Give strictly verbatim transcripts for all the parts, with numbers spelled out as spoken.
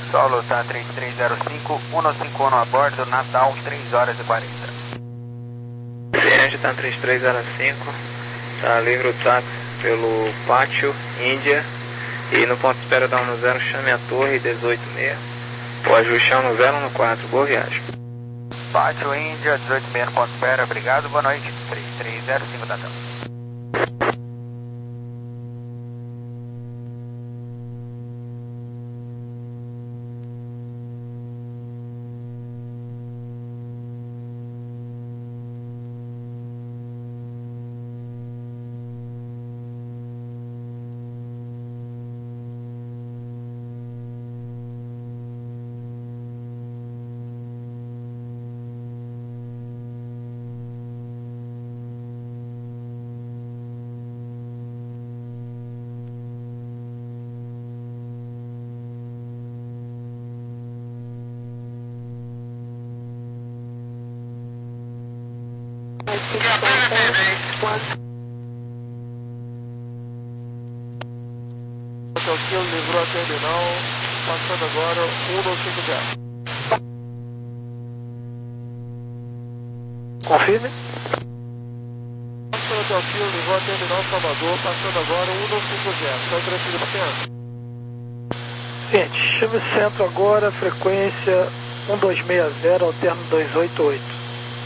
Solo tá três três zero cinco, cento e cinquenta e um a bordo, Natal, três horas e quarenta. Ciente, tá três três zero cinco, tá livre o táxi pelo Pátio, Índia, e no ponto de espera da um no zero, chame a torre dezoito seis, o ajuste é um no zero no quatro, boa viagem. Pátio, Índia, dezoito seis no ponto de espera, obrigado, boa noite, três três zero cinco, Natal. Hotel livrou a terminal, passando agora um dois cinco zero. Confirme. Hotel Kilo livrou a terminal Salvador, passando agora um dois cinco zero. Só transferido para o centro. Gente, chame centro agora, frequência um dois seis zero, alterno dois oito oito.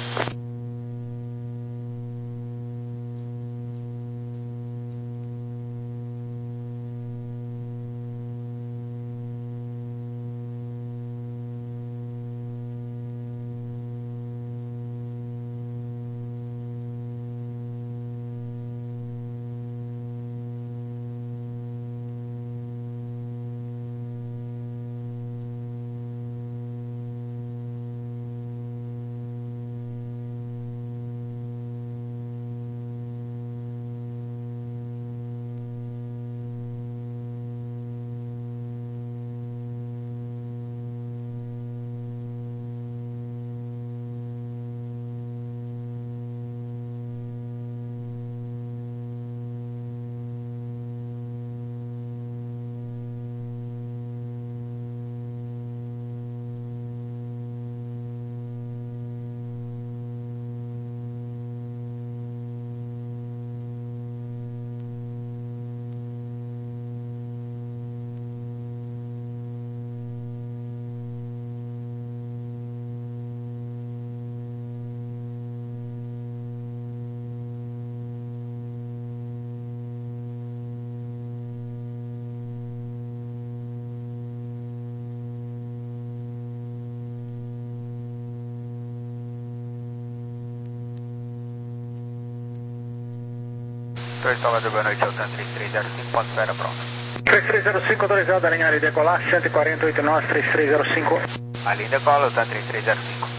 Torre Salvador, boa noite, Altan três três zero cinco, ponto de espera pronto. três três zero cinco, autorizado a linha de decolar, cento e quarenta e oito nós, três três zero cinco. A linha decola, Altan três três zero cinco.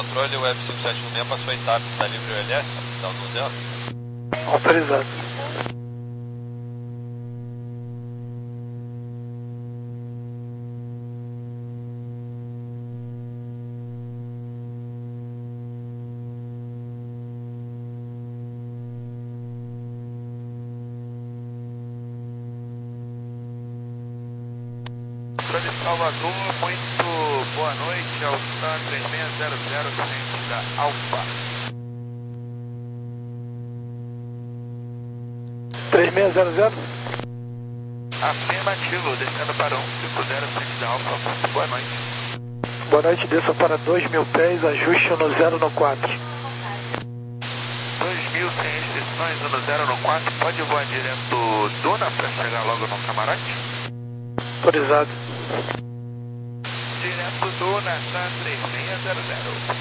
controle, o Web cinco sete um seis passou a etapa, está livre o L S, está no zero. Autorizado. Controle Salvador, muito boa noite, Alstan três seis zero zero, frente da Alfa. três seis zero zero? Afirmativo, descendo para um cinco zero, frente da Alfa, muito boa noite. Boa noite, desça para dois mil pés, ajuste no zero no quatro. dois mil sem restrições, no zero no quatro, pode voar direto Duna para chegar logo no camarote? Autorizado. Direto Duna, Sam três seis zero zero.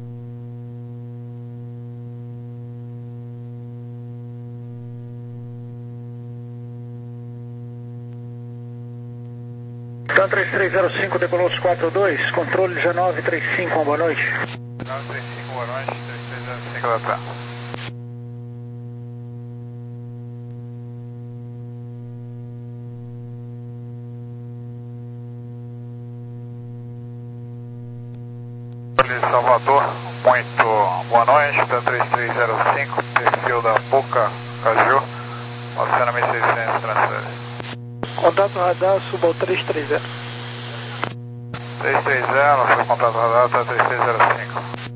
Tan três três zero cinco, decolou os quatro dois, controle dezenove trinta e cinco, boa noite. dezenove trinta e cinco, boa noite, três três zero cinco, vai pra. Salvador, muito boa noite, Tan três três zero cinco, perfil da Boca Caju, Oceano mil e seiscentos, transfere. Contato radar, suba ao três três zero. três três zero, foi contato radar, Tan três três zero cinco.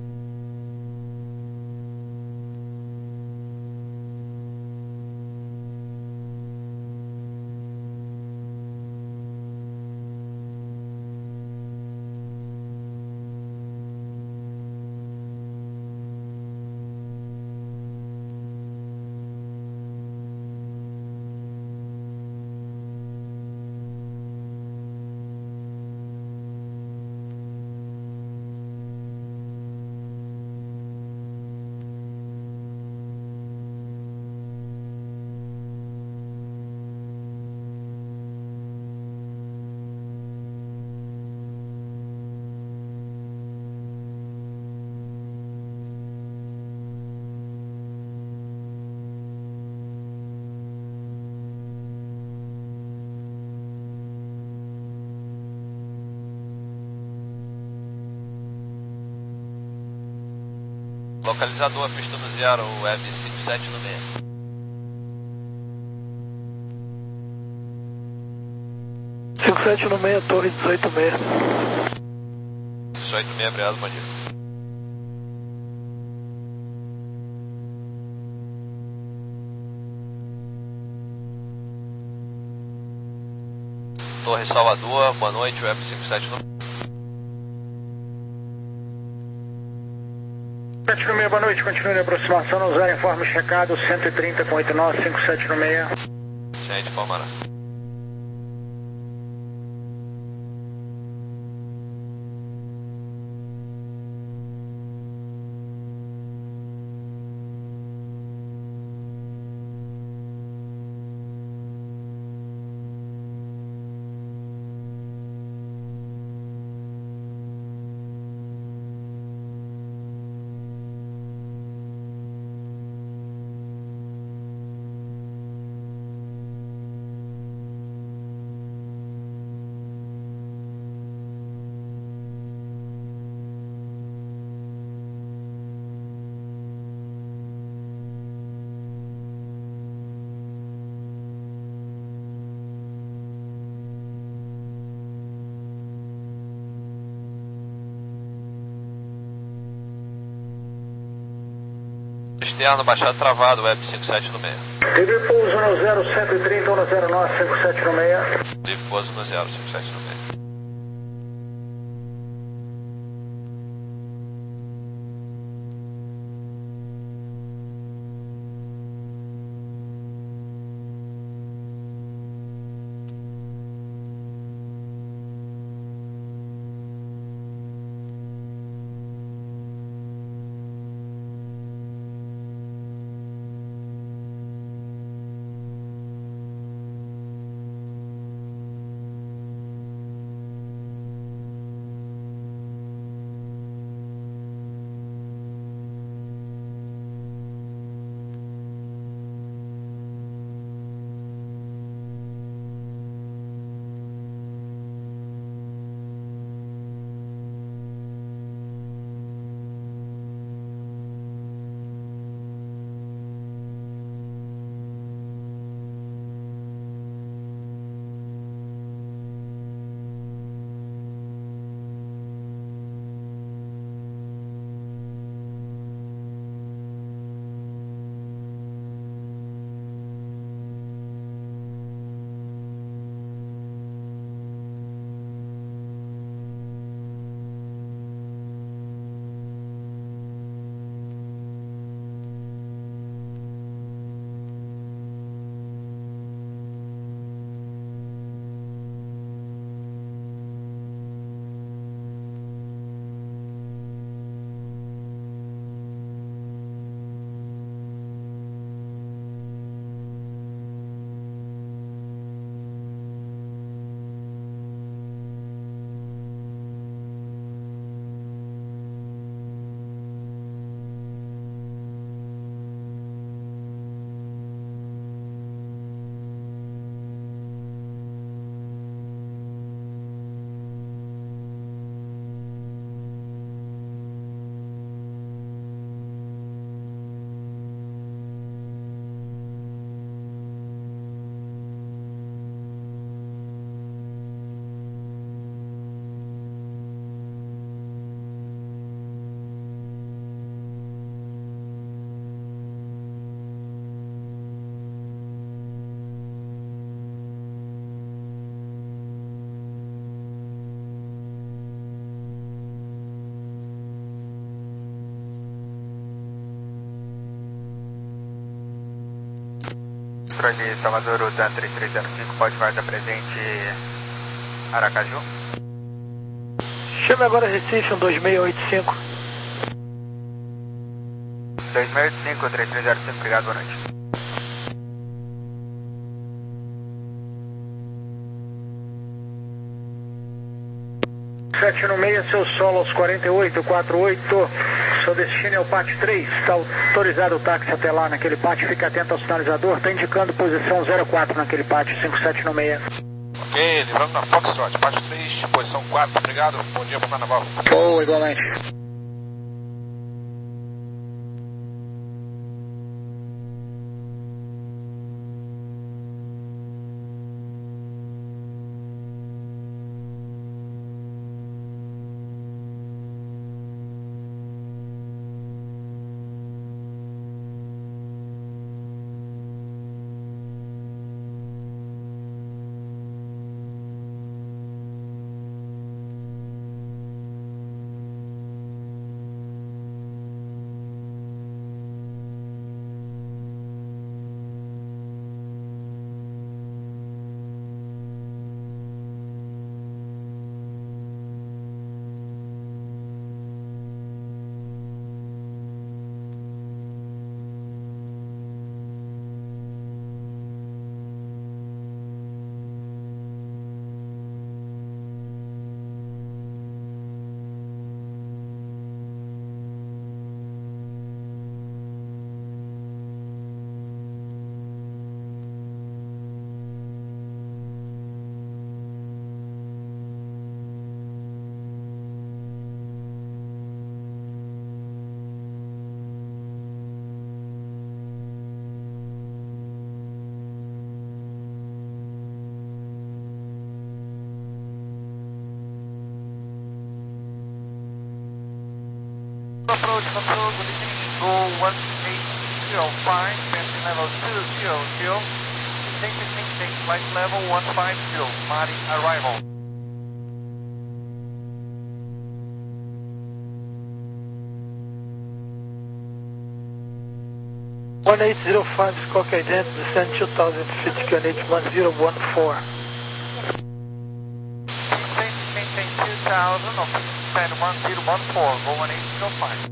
Localizador, pista no zero, Web cinco sete no meio. cinco sete no meio, torre dezoito seis. dezoito seis, obrigado, bom dia. Torre Salvador, boa noite, Web cinco sete no meio. sete no meio, boa noite, continue a aproximação, no zero, informe checado, cento e trinta com oitenta e nove, cinco sete no meio. Gente, Palmará. Externo, baixado travado, Web cinco sete no meio. Livre pouso no zero, cento e trinta, no zero nove, cinco sete no meio. Livre pouso no zero, cinco sete no meio. controle Salvador, Utan três três zero cinco, pode guarda presente Aracaju. Chame agora Recife, um dois seis oito cinco. dois seis oito cinco, três três zero cinco, obrigado, boa noite. sete no seis, seu solo aos quarenta e oito, quarenta e oito, seu destino é o pátio três, está autorizado o táxi até lá naquele pátio, fique atento ao sinalizador, está indicando posição zero quatro naquele pátio, cinco sete no seis. Ok, livrando na Foxtrot, pátio três, posição quatro, obrigado, bom dia, bom carnaval. Oh, igualmente. Approach control, good evening, go one eight zero five, descent level two zero zero, take technique, take flight level one five zero, Mari arrival. one eight zero five, Squawk Ident, descend two thousand feet, Q N H one zero one four. Descend, maintain two thousand, of descend one zero one four, go one eight zero five.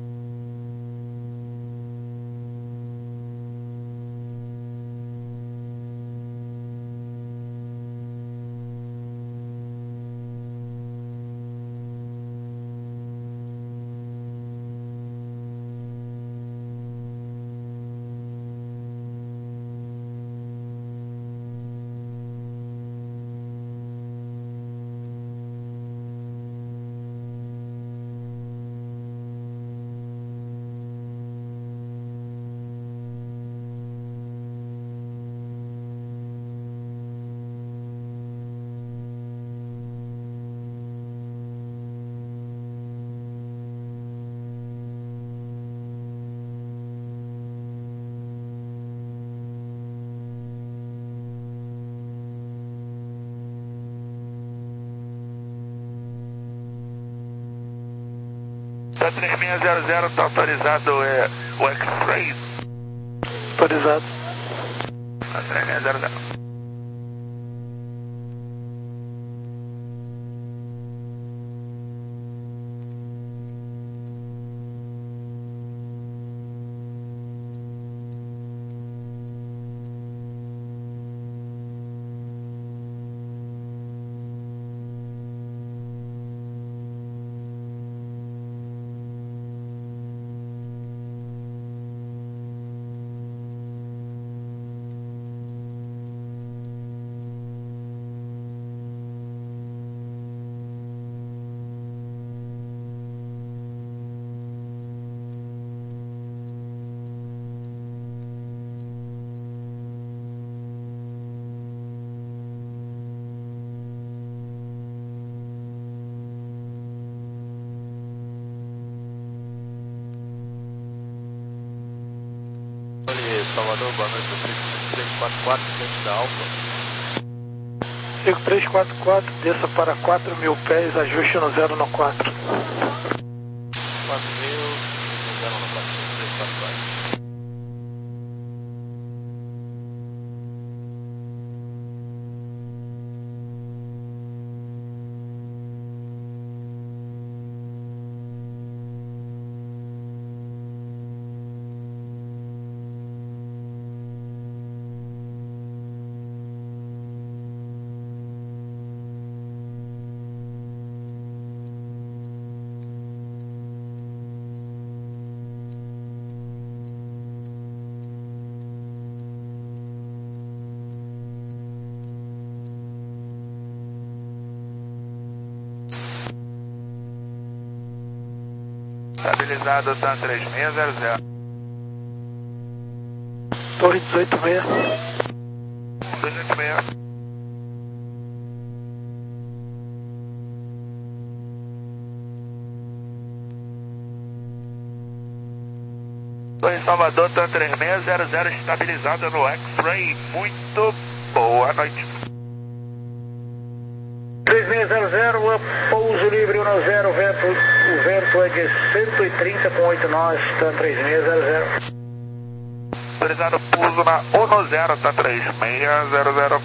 três seis zero zero, está autorizado é, o X-Ray. Autorizado. três seis zero zero. Salvador, boa noite, cinco três quatro quatro, frente da Alfa. cinco três quatro quatro, desça para quatro mil pés, ajuste no zero no quatro. quatro mil, zero no quatro, cinco três quatro quatro. Estabilizado, Tan três seis zero zero. Torre dezoito seis. dezoito seis. Torre Salvador, Tan três seis zero zero, estabilizada no X-Ray. Muito boa noite. três seis zero zero, pouso livre um zero, vento, o vento é de cento e trinta com oito nós, Tan três seis zero zero. Autorizado pouso na um zero, Tan três seis zero zero.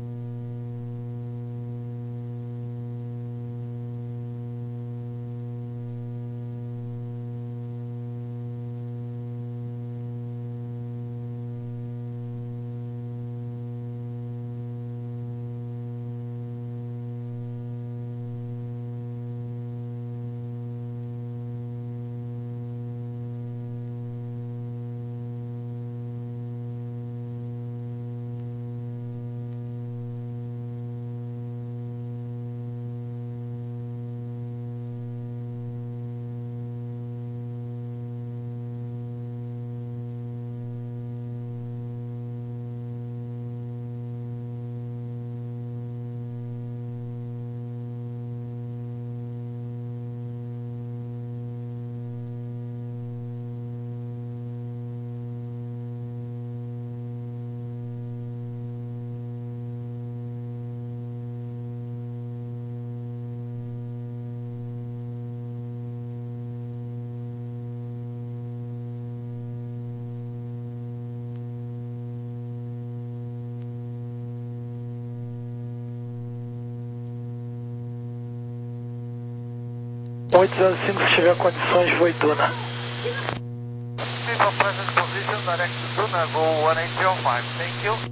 oito zero cinco, se tiver condições, vou Duna. For present position, direct to Duna, go one eight zero five. Thank you.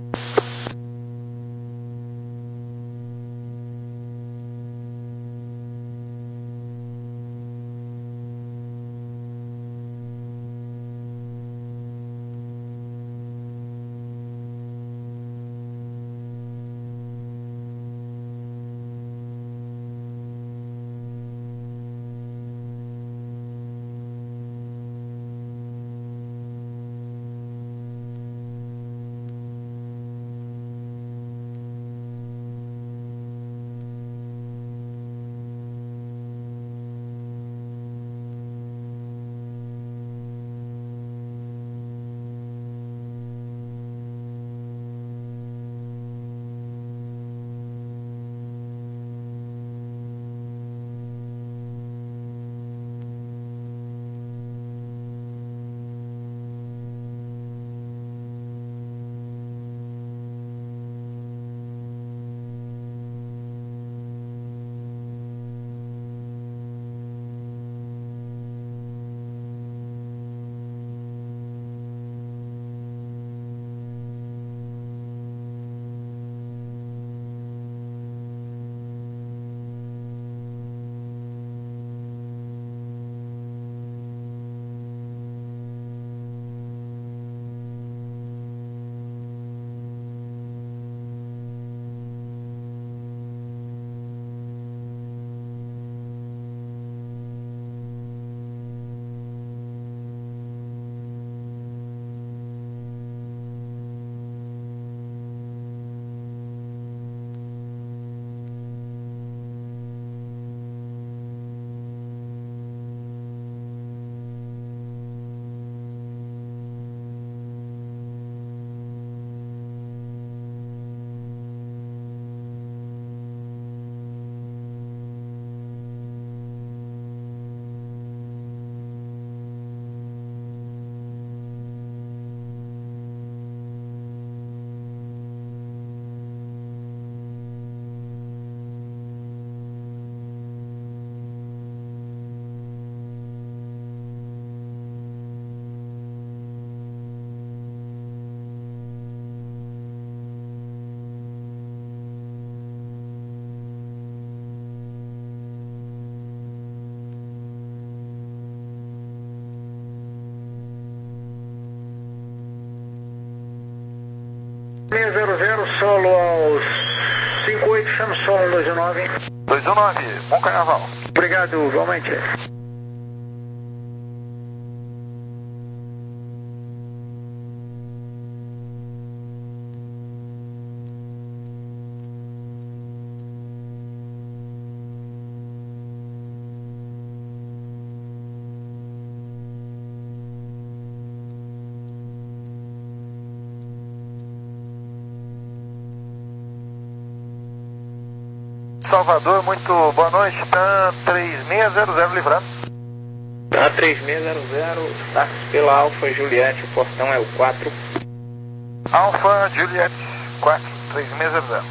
seis zero zero, solo aos cinco oito, chama solo dois um nove. dois um nove, bom carnaval. Obrigado, igualmente. Salvador, muito boa noite, TAM três seis zero zero livrando. TAM três seis zero zero, táxi pela Alfa Juliette, o portão é o quatro. Alfa Juliette quatro três seis zero zero.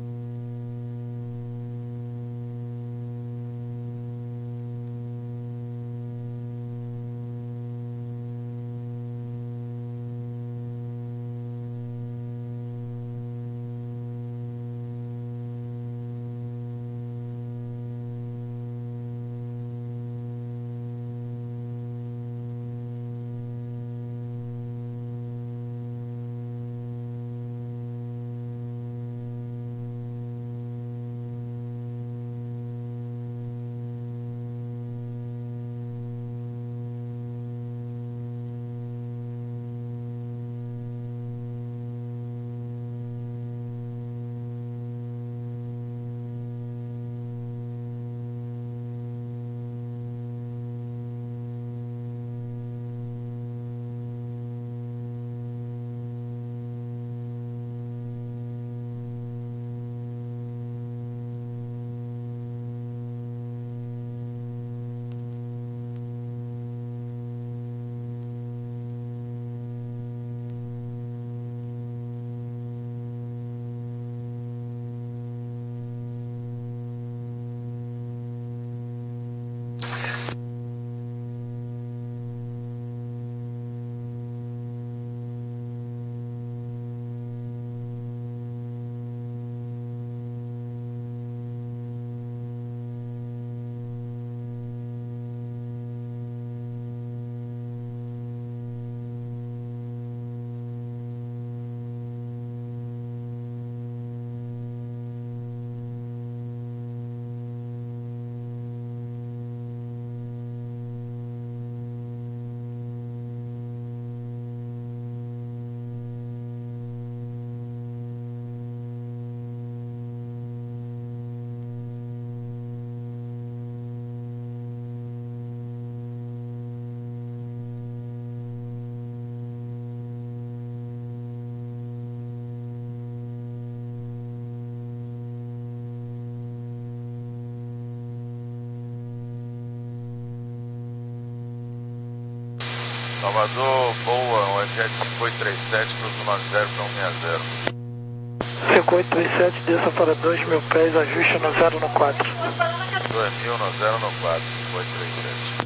Salvador, boa, um Jet cinco oito três sete, cruzo nove zero para um seis zero. cinco oito três sete, desça para dois mil pés, ajuste no zero no quatro. dois mil no zero no quatro, cinco oito três sete.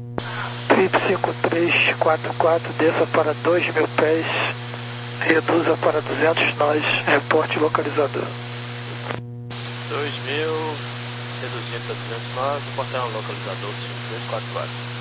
Trip cinco três quatro quatro, desça para dois mil pés, reduza para duzentos nós, reporte localizador. dois mil, reduzindo para duzentos nós, portão localizador cinco dois quatro quatro.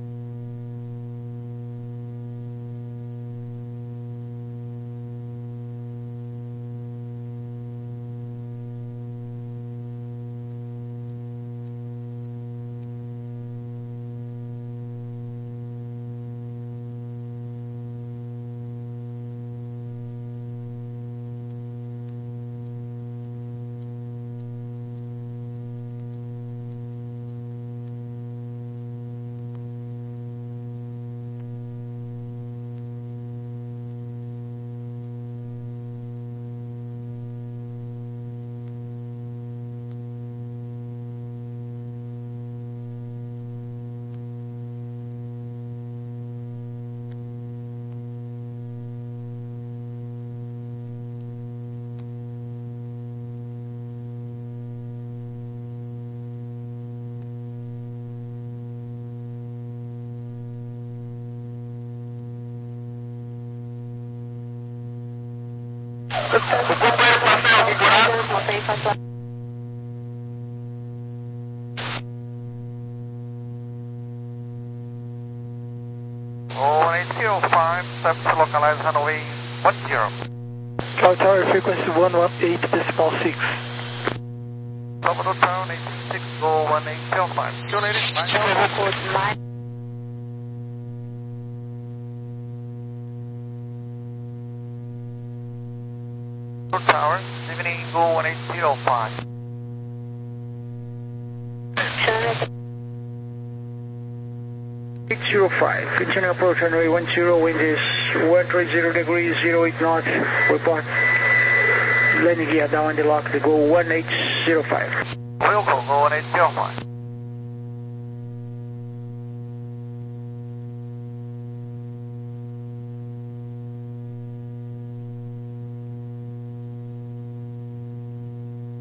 one eight zero five, steps to localize runway one zero. Tower Tower, frequency one one eight decimal six. Salvador Town eight six, go one eight zero five. See you later. Bye. Tower, evening, go one eight zero five. six zero five, continuing approach runway one zero, wind is one three zero degrees, zero eight knots, report. landing gear down and lock to go one eight zero five. Wilco, go one eight zero five.